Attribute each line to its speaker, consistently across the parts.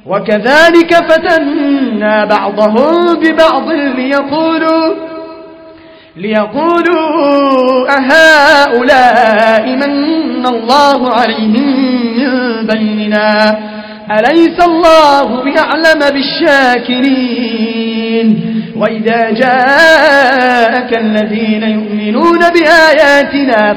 Speaker 1: وكذلك فتنا بعضهم ببعض ليقولوا أهؤلاء من الله عليهم من بيننا أليس الله بأعلم بالشاكرين وإذا جاءك الذين يؤمنون بآياتنا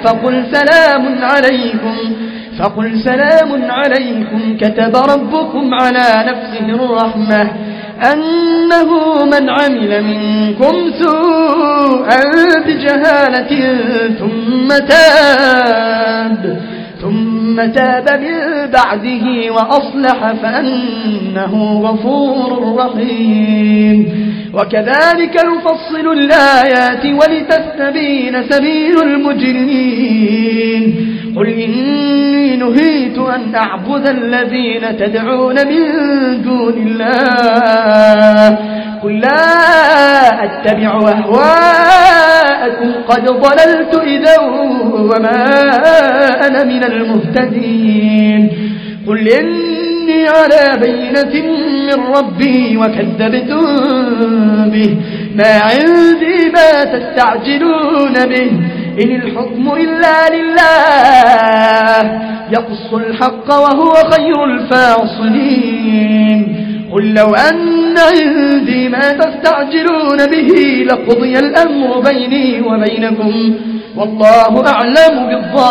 Speaker 1: فقل سلام عليكم كتب ربكم على نفسه الرحمة أنه من عمل منكم سوءا بجهالة ثم تاب من بعده وأصلح فأنه غفور رحيم وكذلك نفصل الآيات ولتستبين سبيل المجرمين قل إني نهيت أن أعبد الذين تدعون من دون الله قل لا أتبع أهواءكم قد ضللت إذا وما أنا من المهتدين قل إني على بينة من ربي وكذبتم به ما عندي ما تستعجلون به إن الحكم إلا لله يقص الحق وهو خير الفاصلين قل لو أن عندي ما تستعجلون به لقضي الأمر بيني وبينكم والله أعلم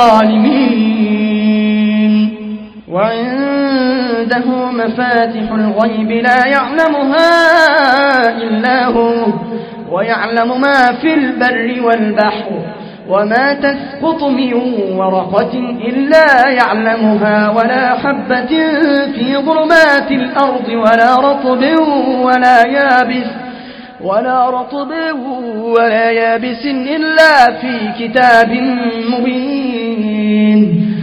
Speaker 1: بالظالمين وعنده مفاتح الغيب لا يعلمها إلا هو ويعلم ما في البر والبحر وما تسقط من ورقة إلا يعلمها ولا حبة في ظلمات الأرض ولا رطب ولا يابس إلا في كتاب مبين